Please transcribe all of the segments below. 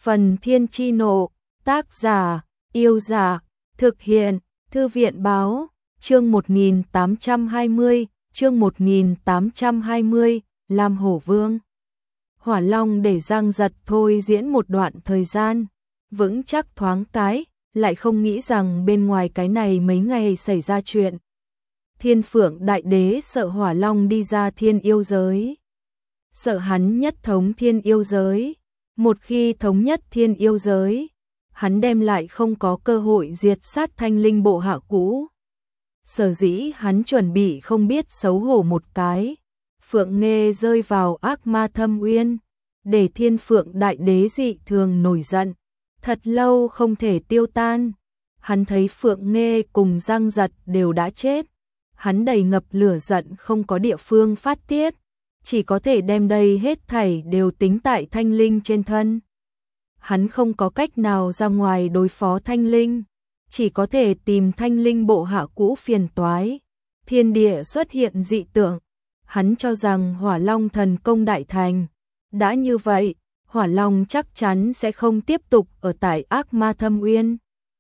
Phần Thiên Chi Nộ, tác giả, Yêu Giả, thực hiện, Thư viện báo, chương 1820, chương 1820, Lam Hổ Vương. Hỏa Long để Giang Giật thôi diễn một đoạn thời gian, vững chắc thoáng cái, lại không nghĩ rằng bên ngoài cái này mấy ngày xảy ra chuyện. Thiên Phượng Đại Đế sợ Hỏa Long đi ra thiên yêu giới, sợ hắn nhất thống thiên yêu giới. Một khi thống nhất thiên yêu giới, hắn đem lại không có cơ hội diệt sát Thanh Linh bộ hạ cũ. Sở dĩ hắn chuẩn bị không biết xấu hổ một cái, Phượng Nghê rơi vào ác ma thâm uyên, để Thiên Phượng Đại Đế dị thường nổi giận, thật lâu không thể tiêu tan. Hắn thấy Phượng Nghê cùng Giang Giật đều đã chết, hắn đầy ngập lửa giận không có địa phương phát tiết, chỉ có thể đem đây hết thảy đều tính tại Thanh Linh trên thân. Hắn không có cách nào ra ngoài đối phó Thanh Linh, chỉ có thể tìm Thanh Linh bộ hạ cũ phiền toái. Thiên địa xuất hiện dị tượng, hắn cho rằng Hỏa Long thần công đại thành. Đã như vậy, Hỏa Long chắc chắn sẽ không tiếp tục ở tại ác ma thâm uyên,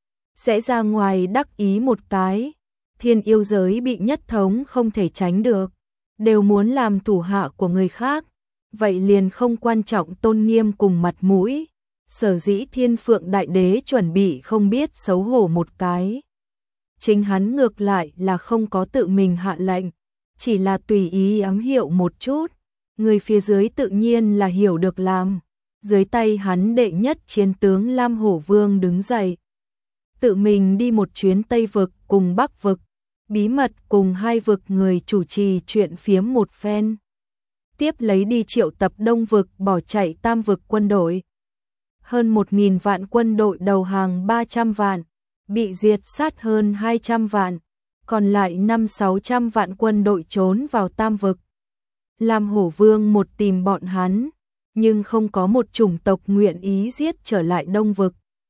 sẽ ra ngoài đắc ý một cái. Thiên yêu giới bị nhất thống không thể tránh được, đều muốn làm thủ hạ của người khác, vậy liền không quan trọng tôn nghiêm cùng mặt mũi. Sở dĩ Thiên Phượng Đại Đế chuẩn bị không biết xấu hổ một cái. Chính hắn ngược lại là không có tự mình hạ lệnh, chỉ là tùy ý ám hiệu một chút, người phía dưới tự nhiên là hiểu được làm. Dưới tay hắn đệ nhất chiến tướng Lam Hổ Vương đứng dậy, tự mình đi một chuyến Tây vực cùng Bắc vực, bí mật cùng hai vực người chủ trì chuyện phiếm một phen. Tiếp lấy đi triệu tập Đông vực bỏ chạy Tam vực quân đội. Hơn 1.000 vạn quân đội đầu hàng 300 vạn, bị diệt sát hơn 200 vạn, còn lại 500-600 vạn quân đội trốn vào Tam vực. Lam Hổ Vương một tìm bọn hắn, nhưng không có một chủng tộc nguyện ý giết trở lại Đông vực.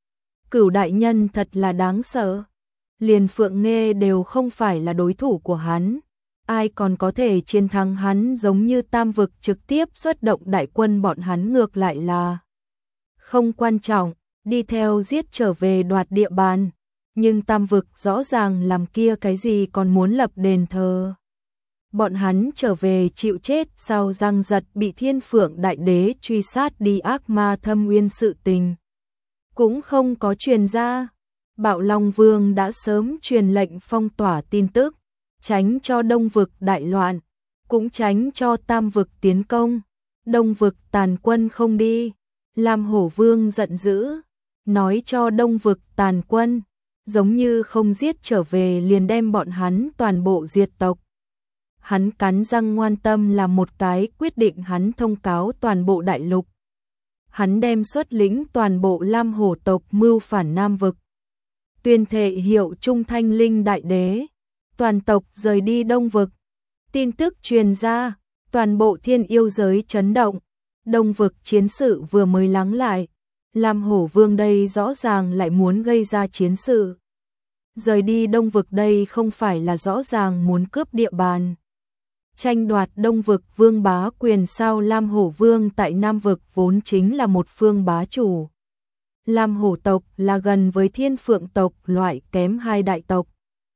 Cửu đại nhân thật là đáng sợ, liền Phượng Nghê đều không phải là đối thủ của hắn, ai còn có thể chiến thắng hắn. Giống như Tam vực trực tiếp xuất động đại quân, bọn hắn ngược lại là không quan trọng, đi theo giết trở về đoạt địa bàn, nhưng Tam vực rõ ràng làm kia cái gì còn muốn lập đền thờ. Bọn hắn trở về chịu chết sau Giang Giật bị Thiên Phượng Đại Đế truy sát đi ác ma thâm uyên, sự tình cũng không có truyền ra. Bạo Long Vương đã sớm truyền lệnh phong tỏa tin tức, tránh cho Đông vực đại loạn, cũng tránh cho Tam vực tiến công. Đông vực tàn quân không đi, Lam Hổ Vương giận dữ, nói cho Đông vực tàn quân, giống như không giết trở về liền đem bọn hắn toàn bộ diệt tộc. Hắn cắn răng ngoan tâm làm một cái quyết định, hắn thông cáo toàn bộ đại lục. Hắn đem xuất lĩnh toàn bộ Lam Hổ tộc mưu phản Nam vực, tuyên thệ hiệu trung Thanh Linh Đại Đế, toàn tộc rời đi Đông vực. Tin tức truyền ra, toàn bộ thiên yêu giới chấn động. Đông vực chiến sự vừa mới lắng lại, Lam Hổ Vương đây rõ ràng lại muốn gây ra chiến sự. Rời đi Đông vực đây không phải là rõ ràng muốn cướp địa bàn, tranh đoạt Đông vực vương bá quyền sao? Lam Hổ Vương tại Nam vực vốn chính là một phương bá chủ. Lam Hổ tộc là gần với Thiên Phượng tộc loại kém hai đại tộc.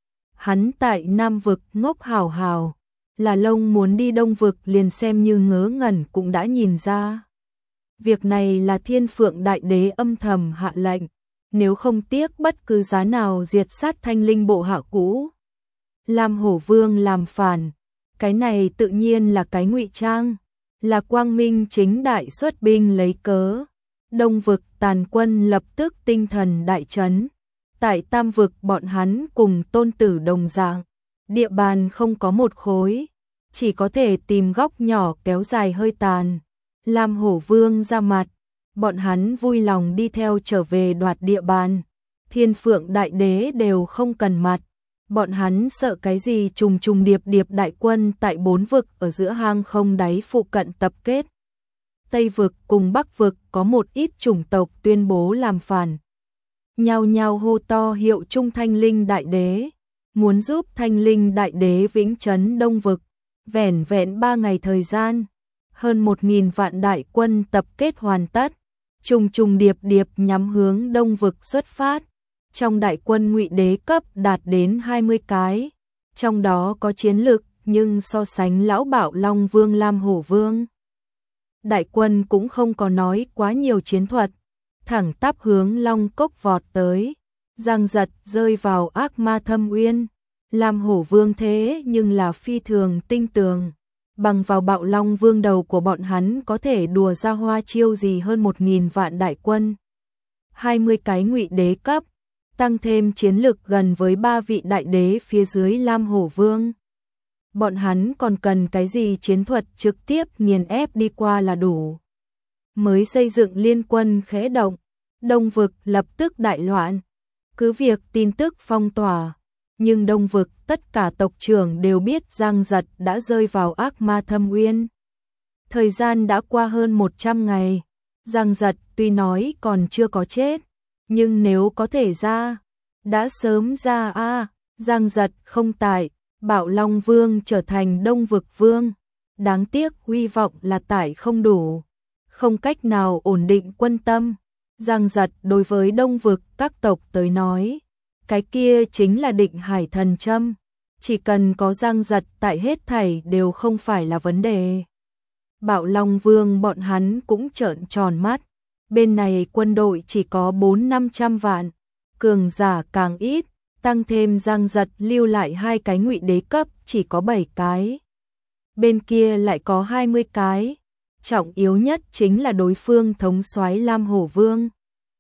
Hắn tại Nam vực ngốc hào hào, là Lông muốn đi Đông vực liền xem như ngớ ngẩn cũng đã nhìn ra. Việc này là Thiên Phượng Đại Đế âm thầm hạ lệnh, nếu không tiếc bất cứ giá nào diệt sát Thanh Linh bộ hạ cũ. Lam Hổ Vương làm phản, cái này tự nhiên là cái ngụy trang, là quang minh chính đại xuất binh lấy cớ. Đông vực tàn quân lập tức tinh thần đại chấn. Tại Tam vực bọn hắn cùng Tôn Tử đồng dạng, địa bàn không có một khối, chỉ có thể tìm góc nhỏ kéo dài hơi tàn. Lam Hổ Vương ra mặt, bọn hắn vui lòng đi theo trở về đoạt địa bàn. Thiên Phượng Đại Đế đều không cần mặt, bọn hắn sợ cái gì? Trùng trùng điệp điệp đại quân tại 4 vực ở giữa hang không đáy phụ cận tập kết. Tây vực cùng Bắc vực có một ít chủng tộc tuyên bố làm phản, nhao nhao hô to hiệu trung Thanh Linh Đại Đế, muốn giúp Thanh Linh Đại Đế vĩnh trấn Đông vực. Vẻn vẹn 3 ngày thời gian, hơn 1.000 vạn đại quân tập kết hoàn tất, trùng trùng điệp điệp nhắm hướng Đông vực xuất phát. Trong đại quân Ngụy Đế cấp đạt đến 20 cái, trong đó có chiến lực nhưng so sánh lão Bạo Long Vương Lam Hổ Vương, đại quân cũng không có nói quá nhiều chiến thuật, thẳng tắp hướng Long Cốc vọt tới. Giang Giật rơi vào Ác Ma Thâm Uyên, Lam Hổ Vương thế nhưng là phi thường tinh tường, bằng vào Bạo Long Vương đầu của bọn hắn có thể đùa ra hoa chiêu gì hơn 1000 vạn đại quân. 20 cái Ngụy Đế cấp, tăng thêm chiến lực gần với 3 vị đại đế phía dưới Lam Hổ Vương. Bọn hắn còn cần cái gì chiến thuật trực tiếp nghiền ép đi qua là đủ. Mới xây dựng liên quân khẽ động, Đông vực lập tức đại loạn. Cứ việc tin tức phong tỏa, nhưng Đông vực tất cả tộc trưởng đều biết Giang Giật đã rơi vào Ác Ma Thâm Uyên. Thời gian đã qua hơn 100 ngày, Giang Giật tuy nói còn chưa có chết, nhưng nếu có thể ra, đã sớm ra a. Giang Giật không tại, Bạo Long Vương trở thành Đông vực vương, đáng tiếc hy vọng là tải không đủ, không cách nào ổn định quân tâm. Giang Giật đối với Đông vực các tộc tới nói, cái kia chính là định hải thần châm, chỉ cần có Giang Giật tại hết thảy đều không phải là vấn đề. Bạo Long Vương bọn hắn cũng trợn tròn mắt, bên này quân đội chỉ có 400-500 vạn, cường giả càng ít, tăng thêm Giang Giật lưu lại 2 cái Ngụy Đế cấp chỉ có 7 cái. Bên kia lại có 20 cái, trọng yếu nhất chính là đối phương thống soái Lam Hổ Vương.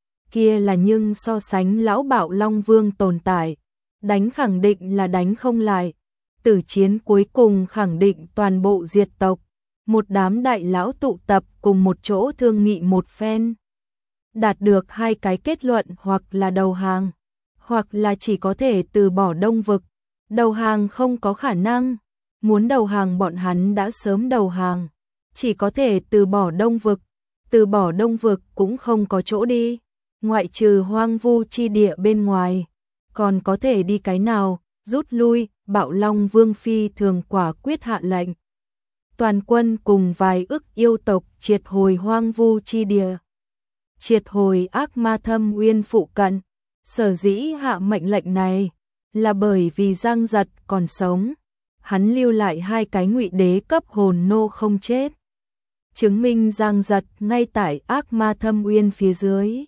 Kia là nhưng so sánh lão Bạo Long Vương tồn tại, đánh khẳng định là đánh không lại, tử chiến cuối cùng khẳng định toàn bộ diệt tộc, một đám đại lão tụ tập cùng một chỗ thương nghị một phen. Đạt được 2 cái kết luận hoặc là đầu hàng, hoặc là chỉ có thể từ bỏ Đông vực. Đầu hàng không có khả năng, muốn đầu hàng bọn hắn đã sớm đầu hàng, chỉ có thể từ bỏ Đông vực. Từ bỏ Đông vực cũng không có chỗ đi, ngoại trừ hoang vu chi địa bên ngoài, còn có thể đi cái nào, rút lui. Bạo Long Vương phi thường quả quyết hạ lệnh, toàn quân cùng vài ức yêu tộc triệt hồi hoang vu chi địa, triệt hồi Ác Ma Thâm Uyên phụ cận. Sở dĩ hạ mệnh lệnh này là bởi vì Giang Giật còn sống, hắn lưu lại 2 cái Ngụy Đế cấp hồn nô không chết, chứng minh Giang Giật ngay tại Ác Ma Thâm Uyên phía dưới.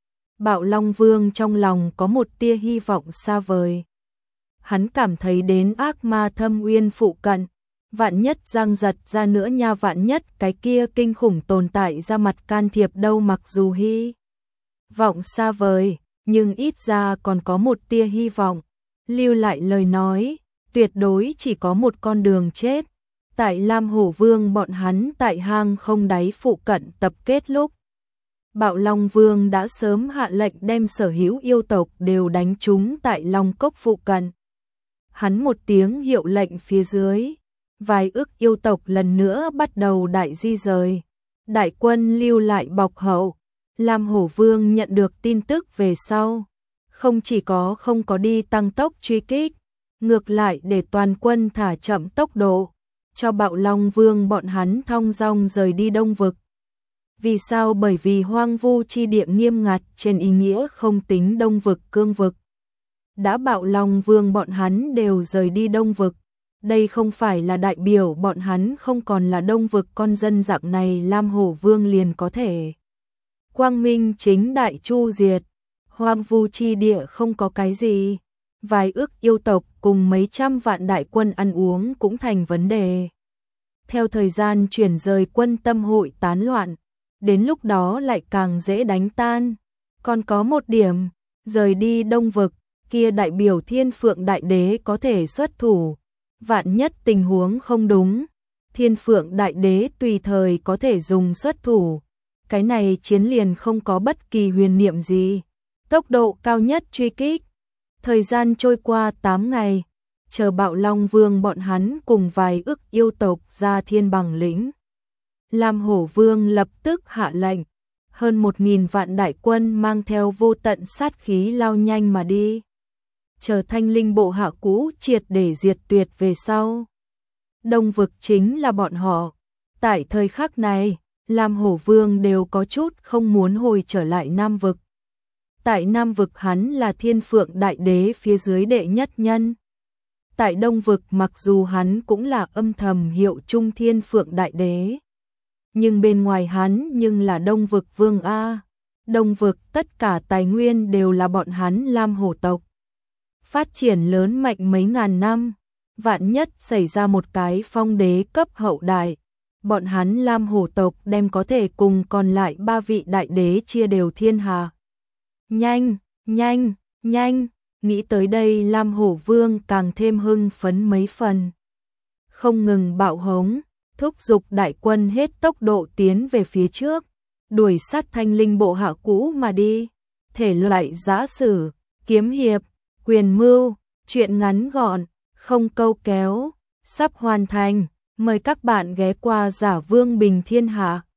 Bạo Long Vương trong lòng có một tia hy vọng xa vời. Hắn cảm thấy đến Ác Ma Thâm Uyên phụ cận, vạn nhất Giang Giật ra nữa nha, vạn nhất cái kia kinh khủng tồn tại ra mặt can thiệp đâu. Mặc dù hy vọng xa vời, nhưng ít ra còn có một tia hy vọng. Lưu lại lời nói, tuyệt đối chỉ có một con đường chết. Tại Lam Hổ Vương bọn hắn tại hang không đáy phụ cận tập kết lúc, Bạo Long Vương đã sớm hạ lệnh đem sở hữu yêu tộc đều đánh trúng tại Long Cốc phụ cận. Hắn một tiếng hiệu lệnh phía dưới, vài ức yêu tộc lần nữa bắt đầu đại di rời. Đại quân lưu lại bọc hậu. Lam Hổ Vương nhận được tin tức về sau, không chỉ có không có đi tăng tốc truy kích, ngược lại để toàn quân thả chậm tốc độ, cho Bạo Long Vương bọn hắn thong dong rời đi Đông vực. Vì sao? Bởi vì hoang vu chi địa nghiêm ngặt trên ý nghĩa không tính Đông vực cương vực. Đã Bạo Long Vương bọn hắn đều rời đi Đông vực, đây không phải là đại biểu bọn hắn không còn là Đông vực con dân dạng này. Lam Hổ Vương liền có thể quang minh chính đại chu diệt. Hoang vu chi địa không có cái gì, vài ức yêu tộc cùng mấy trăm vạn đại quân ăn uống cũng thành vấn đề. Theo thời gian chuyển rời, quân tâm hội tán loạn, đến lúc đó lại càng dễ đánh tan. Còn có một điểm, rời đi Đông vực, kia đại biểu Thiên Phượng Đại Đế có thể xuất thủ. Vạn nhất tình huống không đúng, Thiên Phượng Đại Đế tùy thời có thể dùng xuất thủ. Cái này chiến liền không có bất kỳ huyền niệm gì. Tốc độ cao nhất truy kích. Thời gian trôi qua 8 ngày, chờ Bạo Long Vương bọn hắn cùng vài ức yêu tộc ra Thiên Bằng lĩnh. Lam Hổ Vương lập tức hạ lệnh, hơn 1000 vạn đại quân mang theo vô tận sát khí lao nhanh mà đi. Chờ Thanh Linh bộ hạ cũ triệt để diệt tuyệt về sau, Đông vực chính là bọn họ. Tại thời khắc này, Lam Hổ Vương đều có chút không muốn hồi trở lại Nam Vực. Tại Nam Vực hắn là Thiên Phượng Đại Đế phía dưới đệ nhất nhân. Tại Đông Vực mặc dù hắn cũng là âm thầm hiệu trung Thiên Phượng Đại Đế, nhưng bên ngoài hắn nhưng là Đông Vực Vương A. Đông Vực tất cả tài nguyên đều là bọn hắn Lam Hổ tộc. Phát triển lớn mạnh mấy ngàn năm, vạn nhất xảy ra một cái phong đế cấp hậu đại, bọn hắn Lam Hổ tộc đem có thể cùng còn lại 3 vị đại đế chia đều thiên hạ. Nhanh, nhanh, nhanh, nghĩ tới đây Lam Hổ Vương càng thêm hưng phấn mấy phần. Không ngừng bạo hống, thúc giục đại quân hết tốc độ tiến về phía trước, đuổi sát Thanh Linh bộ hạ cũ mà đi. Thể loại giã sử, kiếm hiệp, quyền mưu, truyện ngắn gọn, không câu kéo, sắp hoàn thành. Mời các bạn ghé qua Giả Vương Bình Thiên Hạ.